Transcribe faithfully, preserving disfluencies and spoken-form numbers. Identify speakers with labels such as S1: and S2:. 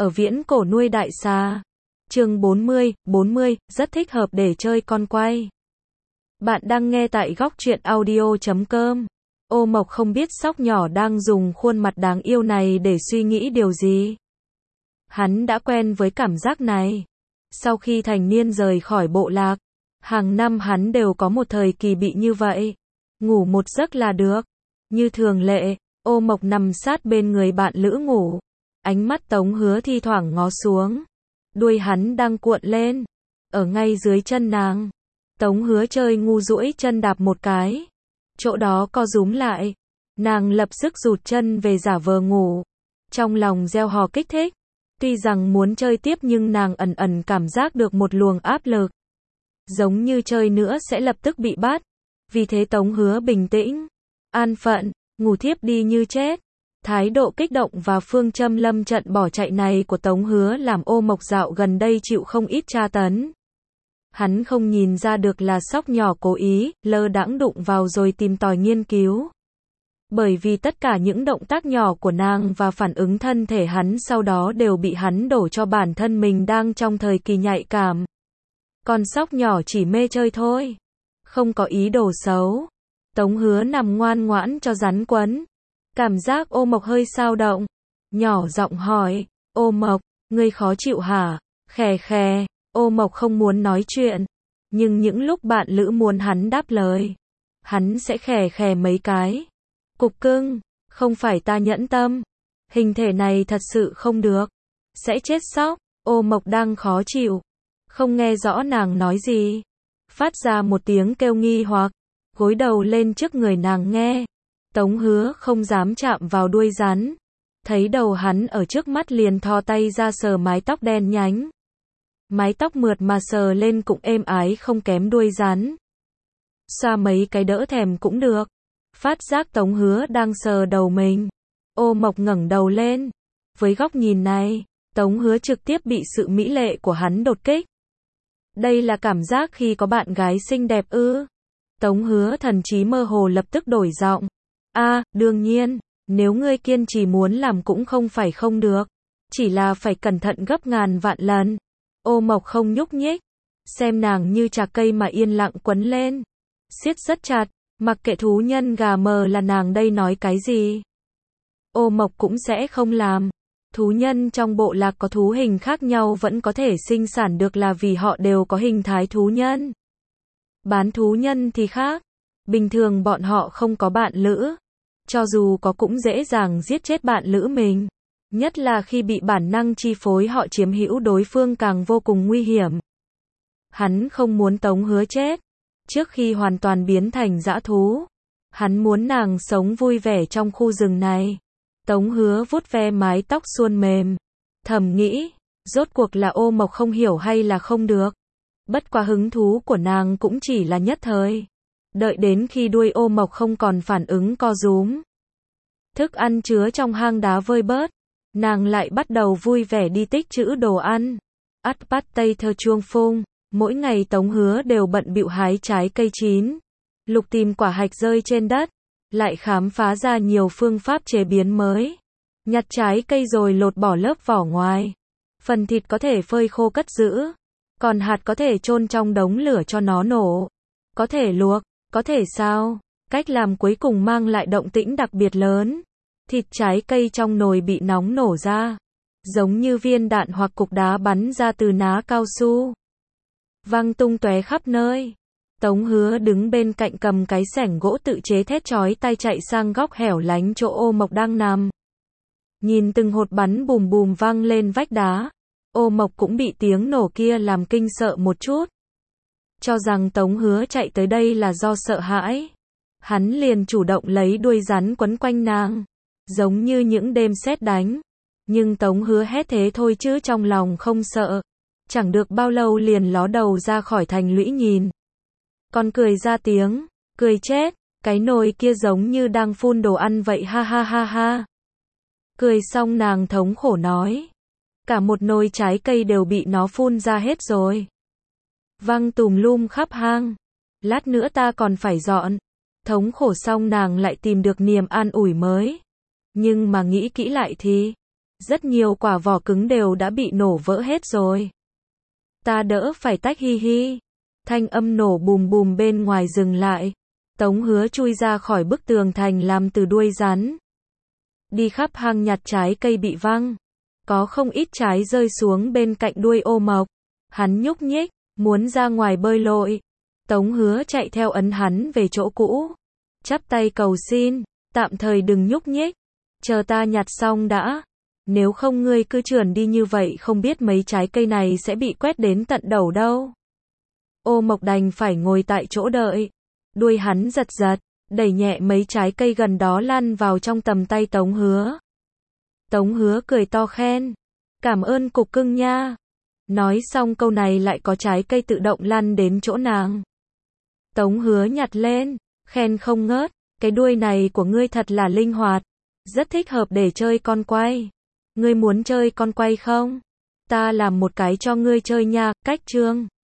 S1: ở viễn cổ nuôi đại xà. Chương bốn mươi, bốn mươi, rất thích hợp để chơi con quay. Bạn đang nghe tại góc truyện audio chấm com. Ô Mộc không biết sóc nhỏ đang dùng khuôn mặt đáng yêu này để suy nghĩ điều gì. Hắn đã quen với cảm giác này. Sau khi thành niên rời khỏi bộ lạc, hàng năm hắn đều có một thời kỳ bị như vậy. Ngủ một giấc là được. Như thường lệ, Ô Mộc nằm sát bên người bạn lữ ngủ. Ánh mắt Tống Hứa thi thoảng ngó xuống. Đuôi hắn đang cuộn lên. Ở ngay dưới chân nàng. Tống Hứa chơi ngu duỗi chân đạp một cái. Chỗ đó co rúm lại. Nàng lập tức rụt chân về giả vờ ngủ. Trong lòng reo hò kích thích. Tuy rằng muốn chơi tiếp nhưng nàng ẩn ẩn cảm giác được một luồng áp lực. Giống như chơi nữa sẽ lập tức bị bắt. Vì thế Tống Hứa bình tĩnh, an phận, ngủ thiếp đi như chết. Thái độ kích động và phương châm lâm trận bỏ chạy này của Tống Hứa làm Ô Mộc dạo gần đây chịu không ít tra tấn. Hắn không nhìn ra được là sóc nhỏ cố ý, lơ đãng đụng vào rồi tìm tòi nghiên cứu. Bởi vì tất cả những động tác nhỏ của nàng và phản ứng thân thể hắn sau đó đều bị hắn đổ cho bản thân mình đang trong thời kỳ nhạy cảm. Con sóc nhỏ chỉ mê chơi thôi. Không có ý đồ xấu. Tống Hứa nằm ngoan ngoãn cho rắn quấn. Cảm giác Ô Mộc hơi xao động. Nhỏ giọng hỏi, Ô Mộc, ngươi khó chịu hả? Khè khè, Ô Mộc không muốn nói chuyện. Nhưng những lúc bạn lữ muốn hắn đáp lời, hắn sẽ khè khè mấy cái. Cục cưng, không phải ta nhẫn tâm. Hình thể này thật sự không được. Sẽ chết sóc. Ô Mộc đang khó chịu. Không nghe rõ nàng nói gì. Phát ra một tiếng kêu nghi hoặc. Gối đầu lên trước người nàng nghe. Tống Hứa không dám chạm vào đuôi rắn. Thấy đầu hắn ở trước mắt liền thò tay ra sờ mái tóc đen nhánh. Mái tóc mượt mà sờ lên cũng êm ái không kém đuôi rắn. Xoa mấy cái đỡ thèm cũng được. Phát giác Tống Hứa đang sờ đầu mình. Ô Mộc ngẩng đầu lên. Với góc nhìn này, Tống Hứa trực tiếp bị sự mỹ lệ của hắn đột kích. Đây là cảm giác khi có bạn gái xinh đẹp ư? Tống Hứa thần trí mơ hồ lập tức đổi giọng. A, à, đương nhiên, nếu ngươi kiên trì muốn làm cũng không phải không được. Chỉ là phải cẩn thận gấp ngàn vạn lần. Ô Mộc không nhúc nhích. Xem nàng như chạc cây mà yên lặng quấn lên. Siết rất chặt, mặc kệ thú nhân gà mờ là nàng đây nói cái gì. Ô Mộc cũng sẽ không làm. Thú nhân trong bộ lạc có thú hình khác nhau vẫn có thể sinh sản được là vì họ đều có hình thái thú nhân. Bán thú nhân thì khác. Bình thường bọn họ không có bạn lữ. Cho dù có cũng dễ dàng giết chết bạn lữ mình. Nhất là khi bị bản năng chi phối họ chiếm hữu đối phương càng vô cùng nguy hiểm. Hắn không muốn Tống Hứa chết. Trước khi hoàn toàn biến thành dã thú. Hắn muốn nàng sống vui vẻ trong khu rừng này. Tống Hứa vuốt ve mái tóc suôn mềm. Thầm nghĩ, rốt cuộc là Ô Mộc không hiểu hay là không được. Bất quá hứng thú của nàng cũng chỉ là nhất thời. Đợi đến khi đuôi Ô Mộc không còn phản ứng co rúm. Thức ăn chứa trong hang đá vơi bớt. Nàng lại bắt đầu vui vẻ đi tích trữ đồ ăn. Ắt bắt tây thơ chuông phung. Mỗi ngày Tống Hứa đều bận bịu hái trái cây chín. Lục tìm quả hạch rơi trên đất. Lại khám phá ra nhiều phương pháp chế biến mới. Nhặt trái cây rồi lột bỏ lớp vỏ ngoài. Phần thịt có thể phơi khô cất giữ. Còn hạt có thể chôn trong đống lửa cho nó nổ. Có thể luộc, có thể sao. Cách làm cuối cùng mang lại động tĩnh đặc biệt lớn. Thịt trái cây trong nồi bị nóng nổ ra. Giống như viên đạn hoặc cục đá bắn ra từ ná cao su. Văng tung tóe khắp nơi. Tống Hứa đứng bên cạnh cầm cái xẻng gỗ tự chế thét chói tai chạy sang góc hẻo lánh chỗ Ô Mộc đang nằm. Nhìn từng hột bắn bùm bùm văng lên vách đá. Ô Mộc cũng bị tiếng nổ kia làm kinh sợ một chút. Cho rằng Tống Hứa chạy tới đây là do sợ hãi. Hắn liền chủ động lấy đuôi rắn quấn quanh nàng. Giống như những đêm sét đánh. Nhưng Tống Hứa hét thế thôi chứ trong lòng không sợ. Chẳng được bao lâu liền ló đầu ra khỏi thành lũy nhìn. Còn cười ra tiếng, cười chết, cái nồi kia giống như đang phun đồ ăn vậy ha ha ha ha. Cười xong nàng thống khổ nói. Cả một nồi trái cây đều bị nó phun ra hết rồi. Văng tùm lum khắp hang. Lát nữa ta còn phải dọn. Thống khổ xong nàng lại tìm được niềm an ủi mới. Nhưng mà nghĩ kỹ lại thì, Rất nhiều quả vỏ cứng đều đã bị nổ vỡ hết rồi. Ta đỡ phải tách hi hi. Thanh âm nổ bùm bùm bên ngoài dừng lại. Tống Hứa chui ra khỏi bức tường thành làm từ đuôi rắn. Đi khắp hang nhặt trái cây bị văng. Có không ít trái rơi xuống bên cạnh đuôi Ô Mộc. Hắn nhúc nhích, muốn ra ngoài bơi lội. Tống Hứa chạy theo ấn hắn về chỗ cũ. Chắp tay cầu xin, tạm thời đừng nhúc nhích. Chờ ta nhặt xong đã. Nếu không ngươi cứ trườn đi như vậy không biết mấy trái cây này sẽ bị quét đến tận đầu đâu. Ô Mộc đành phải ngồi tại chỗ đợi. Đuôi hắn giật giật, đẩy nhẹ mấy trái cây gần đó lăn vào trong tầm tay Tống Hứa. Tống Hứa cười to khen. Cảm ơn cục cưng nha. Nói xong câu này lại có trái cây tự động lăn đến chỗ nàng. Tống Hứa nhặt lên, khen không ngớt. Cái đuôi này của ngươi thật là linh hoạt. Rất thích hợp để chơi con quay. Ngươi muốn chơi con quay không? Ta làm một cái cho ngươi chơi nha. Cách chương